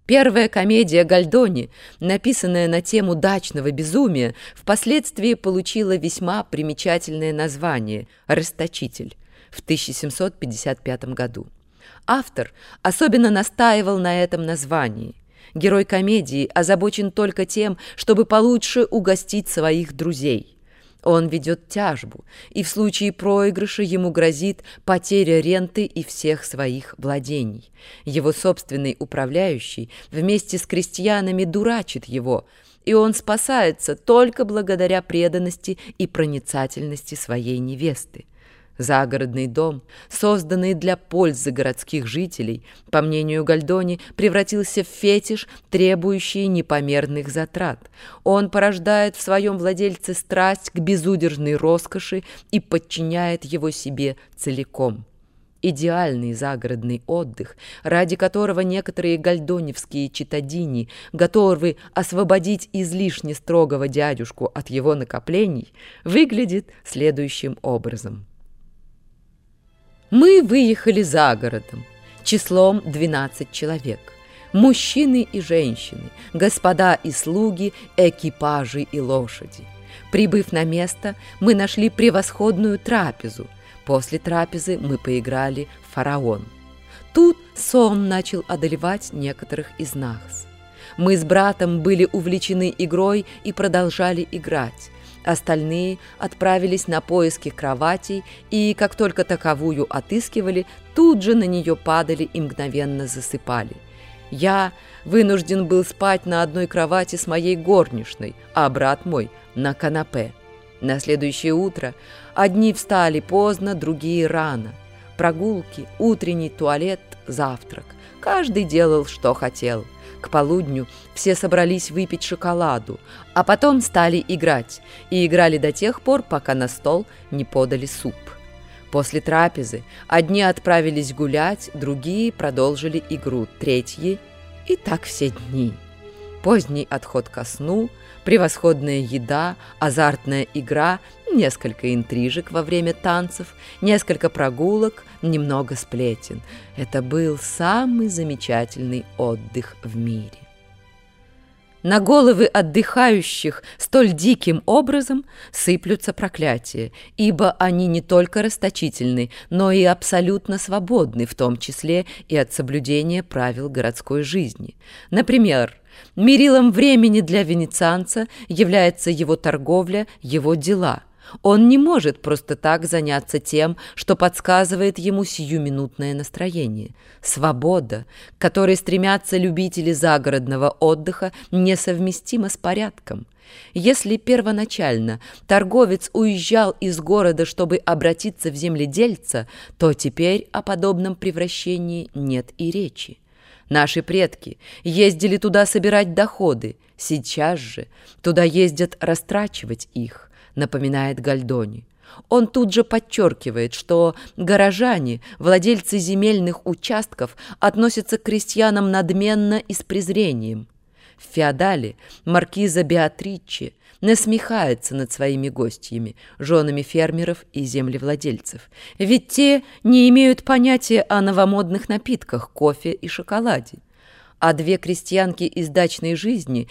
Первая комедия Гольдони, написанная на тему дачного безумия, впоследствии получила весьма примечательное название «Расточитель» в 1755 году. Автор особенно настаивал на этом названии. Герой комедии озабочен только тем, чтобы получше угостить своих друзей. Он ведет тяжбу, и в случае проигрыша ему грозит потеря ренты и всех своих владений. Его собственный управляющий вместе с крестьянами дурачит его, и он спасается только благодаря преданности и проницательности своей невесты. Загородный дом, созданный для пользы городских жителей, по мнению Гольдони, превратился в фетиш, требующий непомерных затрат. Он порождает в своем владельце страсть к безудержной роскоши и подчиняет его себе целиком. Идеальный загородный отдых, ради которого некоторые гольдоневские читтадини готовы освободить излишне строгого дядюшку от его накоплений, выглядит следующим образом. Мы выехали за городом, числом 12 человек. Мужчины и женщины, господа и слуги, экипажи и лошади. Прибыв на место, мы нашли превосходную трапезу. После трапезы мы поиграли в фараон. Тут сон начал одолевать некоторых из нас. Мы с братом были увлечены игрой и продолжали играть. Остальные отправились на поиски кроватей, и, как только таковую отыскивали, тут же на нее падали и мгновенно засыпали. Я вынужден был спать на одной кровати с моей горничной, а брат мой — на канапе. На следующее утро одни встали поздно, другие рано. Прогулки, утренний туалет, завтрак. Каждый делал, что хотел. К полудню все собрались выпить шоколаду, а потом стали играть, и играли до тех пор, пока на стол не подали суп. После трапезы одни отправились гулять, другие продолжили игру, третьи — и так все дни. Поздний отход ко сну, превосходная еда, азартная игра, несколько интрижек во время танцев, несколько прогулок, немного сплетен. Это был самый замечательный отдых в мире. На головы отдыхающих столь диким образом сыплются проклятия, ибо они не только расточительны, но и абсолютно свободны, в том числе и от соблюдения правил городской жизни. Например, мерилом времени для венецианца является его торговля, его дела. Он не может просто так заняться тем, что подсказывает ему сиюминутное настроение. Свобода, к которой стремятся любители загородного отдыха, несовместима с порядком. Если первоначально торговец уезжал из города, чтобы обратиться в земледельца, то теперь о подобном превращении нет и речи. Наши предки ездили туда собирать доходы, сейчас же туда ездят растрачивать их, напоминает Гольдони. Он тут же подчеркивает, что горожане, владельцы земельных участков, относятся к крестьянам надменно и с презрением. В «Феодале» маркиза Беатриче насмехается над своими гостьями, женами фермеров и землевладельцев, ведь те не имеют понятия о новомодных напитках, кофе и шоколаде. А две крестьянки из дачной жизни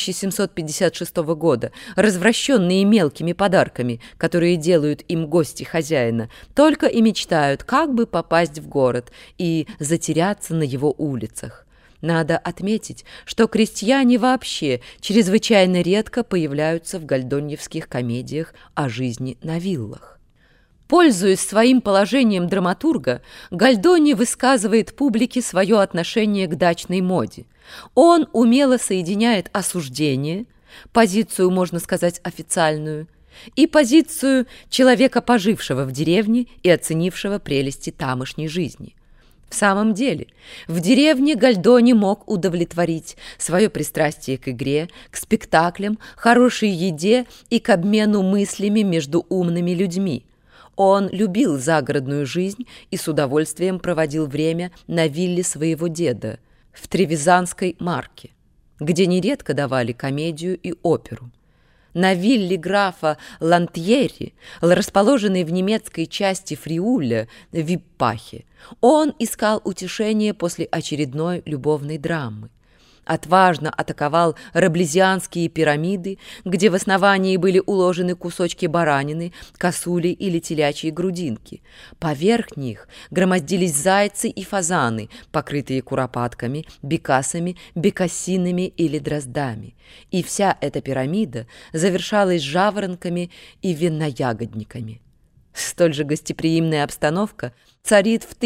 1756 года, развращенные мелкими подарками, которые делают им гости хозяина, только и мечтают, как бы попасть в город и затеряться на его улицах. Надо отметить, что крестьяне вообще чрезвычайно редко появляются в гольдоньевских комедиях о жизни на виллах. Пользуясь своим положением драматурга, Гольдони высказывает публике свое отношение к дачной моде. Он умело соединяет осуждение, позицию, можно сказать, официальную, и позицию человека, пожившего в деревне и оценившего прелести тамошней жизни. В самом деле, в деревне Гольдони мог удовлетворить свое пристрастие к игре, к спектаклям, хорошей еде и к обмену мыслями между умными людьми. Он любил загородную жизнь и с удовольствием проводил время на вилле своего деда в Тревизанской Марке, где нередко давали комедию и оперу. На вилле графа Лантьери, расположенной в немецкой части Фриуля, в Виппахе, он искал утешение после очередной любовной драмы. отважно атаковал Раблезианские пирамиды, где в основании были уложены кусочки баранины, косули или телячьи грудинки. Поверх них громоздились зайцы и фазаны, покрытые куропатками, бекасами, бекасинами или дроздами. И вся эта пирамида завершалась жаворонками и винноягодниками. Столь же гостеприимная обстановка царит в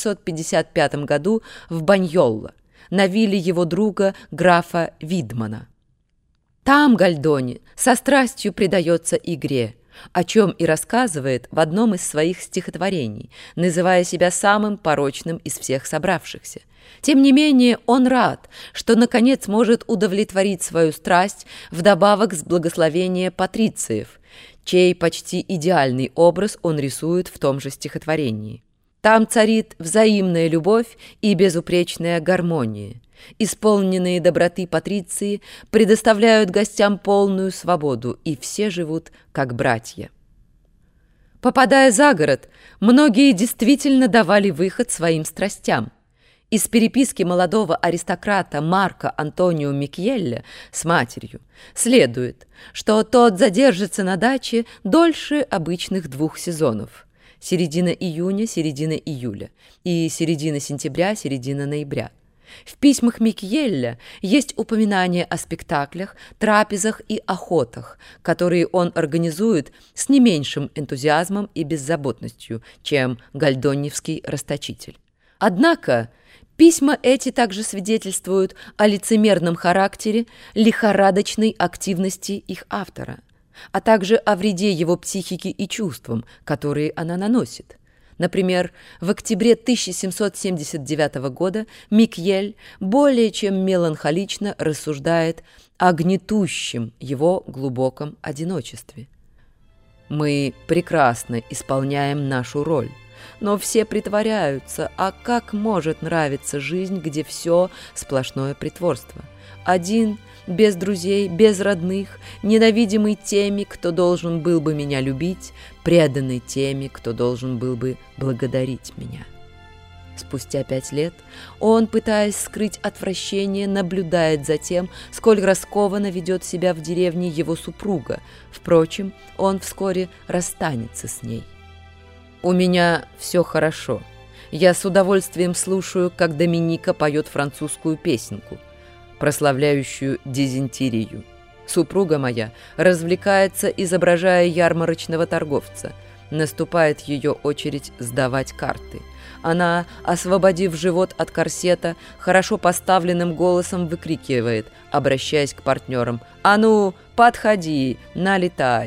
1755 году в Баньолло, на вилле его друга графа Видмана. Там Гольдони со страстью предается игре, о чем и рассказывает в одном из своих стихотворений, называя себя самым порочным из всех собравшихся. Тем не менее, он рад, что, наконец, может удовлетворить свою страсть вдобавок с благословения патрициев, чей почти идеальный образ он рисует в том же стихотворении. Там царит взаимная любовь и безупречная гармония. Исполненные доброты патриции предоставляют гостям полную свободу, и все живут как братья. Попадая за город, многие действительно давали выход своим страстям. Из переписки молодого аристократа Марко Антонио Микьелля с матерью следует, что тот задержится на даче дольше обычных 2 сезонов – середина июня, середина июля и середина сентября, середина ноября. В письмах Микьелля есть упоминания о спектаклях, трапезах и охотах, которые он организует с не меньшим энтузиазмом и беззаботностью, чем гольдонневский расточитель. Однако письма эти также свидетельствуют о лицемерном характере, лихорадочной активности их автора, а также о вреде его психике и чувствам, которые она наносит. Например, в октябре 1779 года Микьель более чем меланхолично рассуждает о гнетущем его глубоком одиночестве. «Мы прекрасно исполняем нашу роль, но все притворяются, а как может нравиться жизнь, где все сплошное притворство? Один, без друзей, без родных, ненавидимый теми, кто должен был бы меня любить, преданный теми, кто должен был бы благодарить меня». Спустя 5 лет он, пытаясь скрыть отвращение, наблюдает за тем, сколь раскованно ведет себя в деревне его супруга. Впрочем, он вскоре расстанется с ней. «У меня все хорошо. Я с удовольствием слушаю, как Доминика поет французскую песенку, прославляющую дизентерию. Супруга моя развлекается, изображая ярмарочного торговца. Наступает ее очередь сдавать карты. Она, освободив живот от корсета, хорошо поставленным голосом выкрикивает, обращаясь к партнерам: «А ну, подходи, налетай!»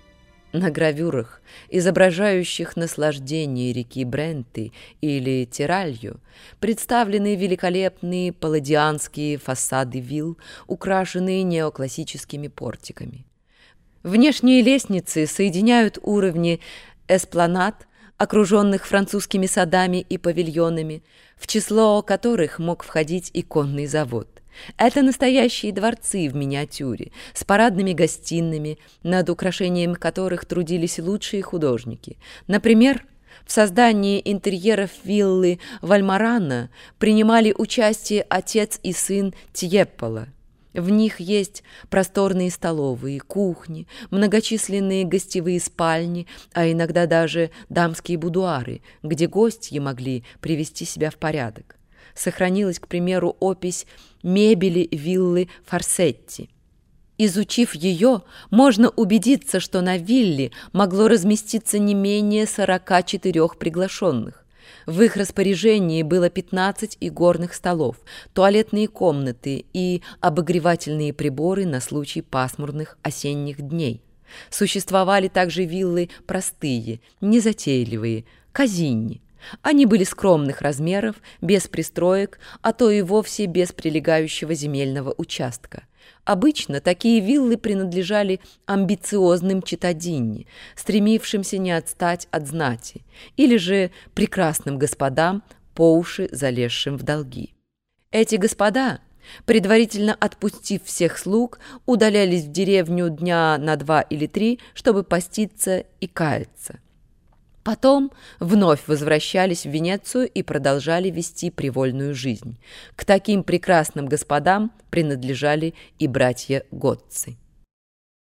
На гравюрах, изображающих наслаждение реки Бренты или Тиралью, представлены великолепные палладианские фасады вилл, украшенные неоклассическими портиками. Внешние лестницы соединяют уровни эспланад, окруженных французскими садами и павильонами, в число которых мог входить и конный завод. Это настоящие дворцы в миниатюре, с парадными гостиными, над украшением которых трудились лучшие художники. Например, в создании интерьеров виллы Вальмарана принимали участие отец и сын Тьеппола. В них есть просторные столовые, кухни, многочисленные гостевые спальни, а иногда даже дамские будуары, где гостьи могли привести себя в порядок. Сохранилась, к примеру, опись мебели виллы Форсетти. Изучив ее, можно убедиться, что на вилле могло разместиться не менее 44 приглашенных. В их распоряжении было 15 игорных столов, туалетные комнаты и обогревательные приборы на случай пасмурных осенних дней. Существовали также виллы простые, незатейливые, казинни. Они были скромных размеров, без пристроек, а то и вовсе без прилегающего земельного участка. Обычно такие виллы принадлежали амбициозным читтадинни, стремившимся не отстать от знати, или же прекрасным господам, по уши залезшим в долги. Эти господа, предварительно отпустив всех слуг, удалялись в деревню дня на 2 или 3, чтобы поститься и каяться. Потом вновь возвращались в Венецию и продолжали вести привольную жизнь. К таким прекрасным господам принадлежали и братья Готци.